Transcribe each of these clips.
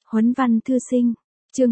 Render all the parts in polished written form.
Huấn văn thư sinh, chương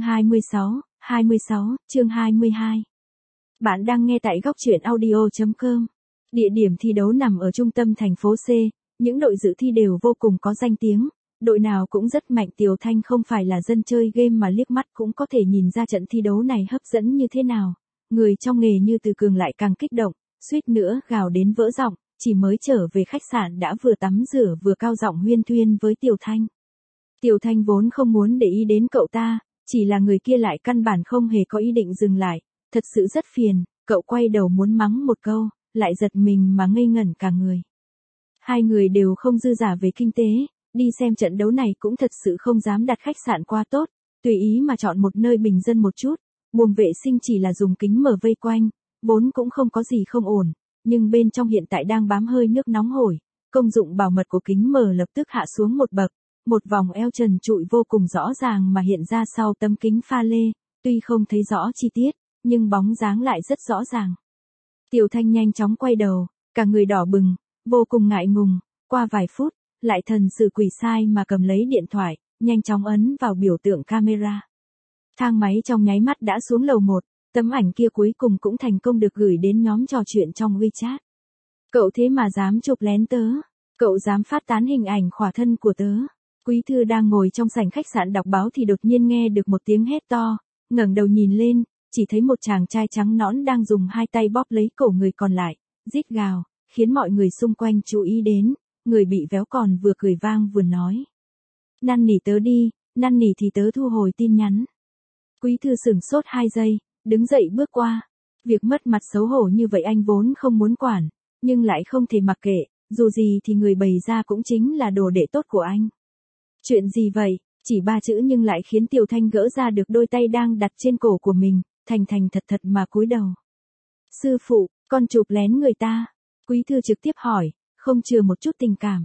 26, chương 22. Bạn đang nghe tại góc truyện audio.com. Địa điểm thi đấu nằm ở trung tâm thành phố C, những đội dự thi đều vô cùng có danh tiếng, đội nào cũng rất mạnh. Tiểu Thanh không phải là dân chơi game mà liếc mắt cũng có thể nhìn ra trận thi đấu này hấp dẫn như thế nào. Người trong nghề như Từ Cường lại càng kích động, suýt nữa gào đến vỡ giọng, chỉ mới trở về khách sạn đã vừa tắm rửa vừa cao giọng huyên thuyên với Tiểu Thanh. Tiểu Thanh vốn không muốn để ý đến cậu ta, chỉ là người kia lại căn bản không hề có ý định dừng lại, thật sự rất phiền. Cậu quay đầu muốn mắng một câu, lại giật mình mà ngây ngẩn cả người. Hai người đều không dư giả về kinh tế, đi xem trận đấu này cũng thật sự không dám đặt khách sạn quá tốt, tùy ý mà chọn một nơi bình dân một chút. Buồng vệ sinh chỉ là dùng kính mở vây quanh, vốn cũng không có gì không ổn, nhưng bên trong hiện tại đang bám hơi nước nóng hổi, công dụng bảo mật của kính mở lập tức hạ xuống một bậc. Một vòng eo trần trụi vô cùng rõ ràng mà hiện ra sau tấm kính pha lê, tuy không thấy rõ chi tiết, nhưng bóng dáng lại rất rõ ràng. Tiểu Thanh nhanh chóng quay đầu, cả người đỏ bừng, vô cùng ngại ngùng, qua vài phút, lại thần sự quỷ sai mà cầm lấy điện thoại, nhanh chóng ấn vào biểu tượng camera. Thang máy trong nháy mắt đã xuống lầu 1, tấm ảnh kia cuối cùng cũng thành công được gửi đến nhóm trò chuyện trong WeChat. Cậu thế mà dám chụp lén tớ, cậu dám phát tán hình ảnh khỏa thân của tớ. Quý Thư đang ngồi trong sảnh khách sạn đọc báo thì đột nhiên nghe được một tiếng hét to, ngẩng đầu nhìn lên, chỉ thấy một chàng trai trắng nõn đang dùng hai tay bóp lấy cổ người còn lại, rít gào, khiến mọi người xung quanh chú ý đến, người bị véo còn vừa cười vang vừa nói. Năn nỉ tớ đi, năn nỉ thì tớ thu hồi tin nhắn. Quý Thư sửng sốt 2 giây, đứng dậy bước qua. Việc mất mặt xấu hổ như vậy anh vốn không muốn quản, nhưng lại không thể mặc kệ, dù gì thì người bày ra cũng chính là đồ đệ tốt của anh. Chuyện gì vậy? Chỉ 3 chữ nhưng lại khiến Tiểu Thanh gỡ ra được đôi tay đang đặt trên cổ của mình, thành thật thật mà cúi đầu. Sư phụ, con chụp lén người ta. Quý Thư trực tiếp hỏi, không chừa một chút tình cảm.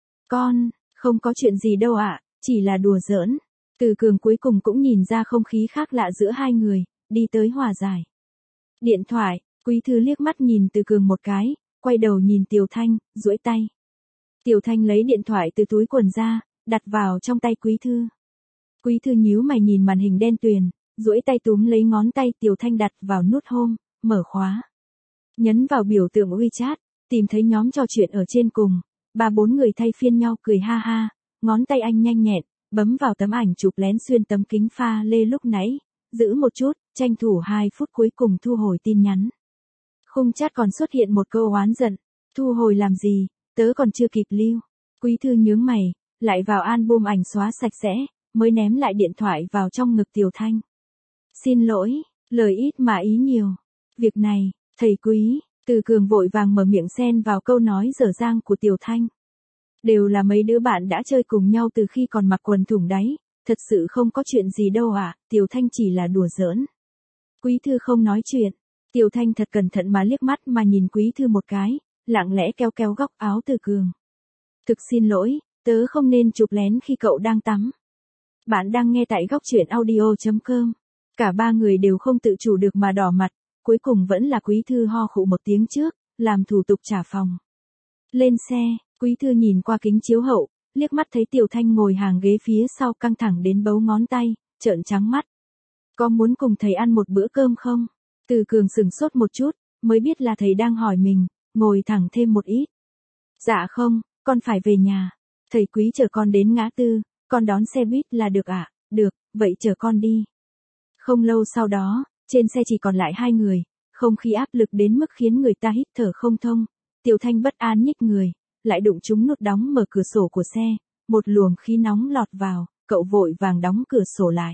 Con, không có chuyện gì đâu ạ, chỉ là đùa giỡn. Từ Cường cuối cùng cũng nhìn ra không khí khác lạ giữa hai người, đi tới hòa giải. Điện thoại, Quý Thư liếc mắt nhìn Từ Cường một cái, quay đầu nhìn Tiểu Thanh, duỗi tay. Tiểu Thanh lấy điện thoại từ túi quần ra, đặt vào trong tay Quý Thư. Quý Thư nhíu mày nhìn màn hình đen tuyền, duỗi tay túm lấy ngón tay Tiểu Thanh đặt vào nút home, mở khóa. Nhấn vào biểu tượng WeChat, tìm thấy nhóm trò chuyện ở trên cùng, 3-4 người thay phiên nhau cười ha ha, ngón tay anh nhanh nhẹn, bấm vào tấm ảnh chụp lén xuyên tấm kính pha lê lúc nãy, giữ một chút, tranh thủ 2 phút cuối cùng thu hồi tin nhắn. Khung chat còn xuất hiện một câu oán giận, thu hồi làm gì, tớ còn chưa kịp lưu. Quý Thư nhướng mày, lại vào album ảnh xóa sạch sẽ, mới ném lại điện thoại vào trong ngực Tiểu Thanh. Xin lỗi, lời ít mà ý nhiều. Việc này, thầy Quý, Từ Cường vội vàng mở miệng xen vào câu nói dở dang của Tiểu Thanh. Đều là mấy đứa bạn đã chơi cùng nhau từ khi còn mặc quần thủng đáy, thật sự không có chuyện gì đâu ạ, Tiểu Thanh chỉ là đùa giỡn. Quý Thư không nói chuyện, Tiểu Thanh thật cẩn thận mà liếc mắt mà nhìn Quý Thư một cái, lặng lẽ kéo kéo góc áo Từ Cường. Thực xin lỗi, tớ không nên chụp lén khi cậu đang tắm. Bạn đang nghe tại góc truyện audio.com. Cả 3 người đều không tự chủ được mà đỏ mặt, cuối cùng vẫn là Quý Thư ho khụ một tiếng trước, làm thủ tục trả phòng. Lên xe, Quý Thư nhìn qua kính chiếu hậu, liếc mắt thấy Tiểu Thanh ngồi hàng ghế phía sau căng thẳng đến bấu ngón tay, trợn trắng mắt. Có muốn cùng thầy ăn một bữa cơm không? Từ Cường sửng sốt một chút, mới biết là thầy đang hỏi mình, ngồi thẳng thêm một ít. Dạ không, con phải về nhà. Thầy Quý chở con đến ngã tư, con đón xe buýt là được ạ, được, vậy chở con đi. Không lâu sau đó, trên xe chỉ còn lại 2 người, không khí áp lực đến mức khiến người ta hít thở không thông. Tiểu Thanh bất an nhích người, lại đụng trúng nút đóng mở cửa sổ của xe, một luồng khí nóng lọt vào, cậu vội vàng đóng cửa sổ lại.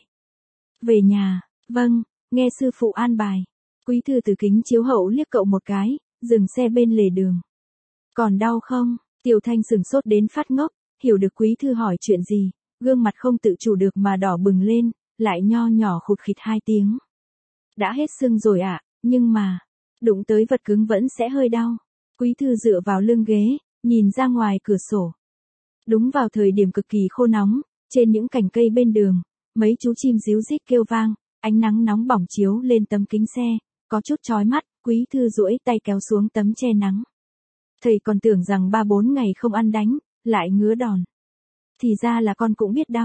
Về nhà, vâng, nghe sư phụ an bài. Quý Thư từ kính chiếu hậu liếc cậu một cái, dừng xe bên lề đường. Còn đau không? Tiểu Thanh sửng sốt đến phát ngốc, hiểu được Quý Thư hỏi chuyện gì, gương mặt không tự chủ được mà đỏ bừng lên, lại nho nhỏ khụt khịt 2 tiếng. Đã hết sưng rồi ạ, nhưng mà, đụng tới vật cứng vẫn sẽ hơi đau. Quý Thư dựa vào lưng ghế, nhìn ra ngoài cửa sổ. Đúng vào thời điểm cực kỳ khô nóng, trên những cành cây bên đường, mấy chú chim ríu rít kêu vang, ánh nắng nóng bỏng chiếu lên tấm kính xe, có chút chói mắt, Quý Thư duỗi tay kéo xuống tấm che nắng. Thầy còn tưởng rằng 3-4 ngày không ăn đánh, lại ngứa đòn. Thì ra là con cũng biết đau.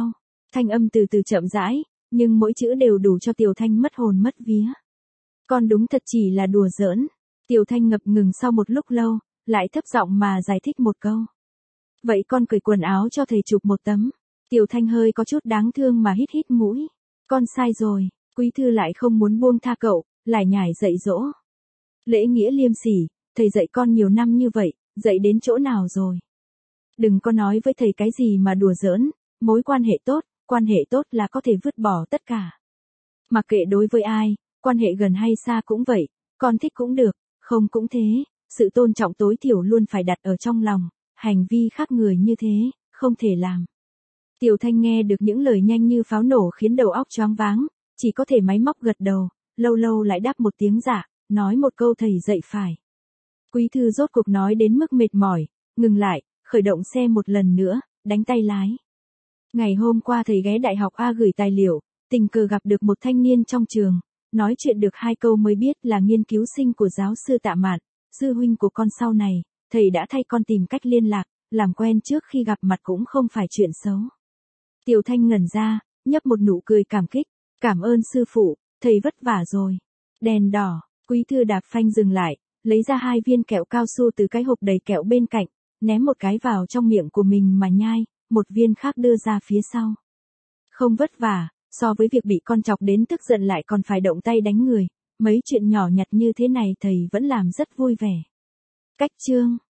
Thanh âm từ từ chậm rãi, nhưng mỗi chữ đều đủ cho Tiểu Thanh mất hồn mất vía. Con đúng thật chỉ là đùa giỡn. Tiểu Thanh ngập ngừng sau một lúc lâu, lại thấp giọng mà giải thích một câu. Vậy con cởi quần áo cho thầy chụp một tấm. Tiểu Thanh hơi có chút đáng thương mà hít hít mũi. Con sai rồi, Quý Thư lại không muốn buông tha cậu, lại nhải dạy dỗ. Lễ nghĩa liêm sỉ, thầy dạy con nhiều năm như vậy, dạy đến chỗ nào rồi? Đừng có nói với thầy cái gì mà đùa giỡn, mối quan hệ tốt là có thể vứt bỏ tất cả. Mặc kệ đối với ai, quan hệ gần hay xa cũng vậy, con thích cũng được, không cũng thế, sự tôn trọng tối thiểu luôn phải đặt ở trong lòng, hành vi khác người như thế, không thể làm. Tiểu Thanh nghe được những lời nhanh như pháo nổ khiến đầu óc choáng váng, chỉ có thể máy móc gật đầu, lâu lâu lại đáp một tiếng dạ, nói một câu thầy dạy phải. Quý Thư rốt cuộc nói đến mức mệt mỏi, ngừng lại, khởi động xe một lần nữa, đánh tay lái. Ngày hôm qua thầy ghé Đại học A gửi tài liệu, tình cờ gặp được một thanh niên trong trường, nói chuyện được 2 câu mới biết là nghiên cứu sinh của giáo sư Tạ Mạn, sư huynh của con sau này, thầy đã thay con tìm cách liên lạc, làm quen trước khi gặp mặt cũng không phải chuyện xấu. Tiểu Thanh ngẩn ra, nhấp một nụ cười cảm kích, cảm ơn sư phụ, thầy vất vả rồi. Đèn đỏ, Quý Thư đạp phanh dừng lại, lấy ra 2 viên kẹo cao su từ cái hộp đầy kẹo bên cạnh, ném một cái vào trong miệng của mình mà nhai, một viên khác đưa ra phía sau. Không vất vả, so với việc bị con chọc đến tức giận lại còn phải động tay đánh người, mấy chuyện nhỏ nhặt như thế này thầy vẫn làm rất vui vẻ. Cách chương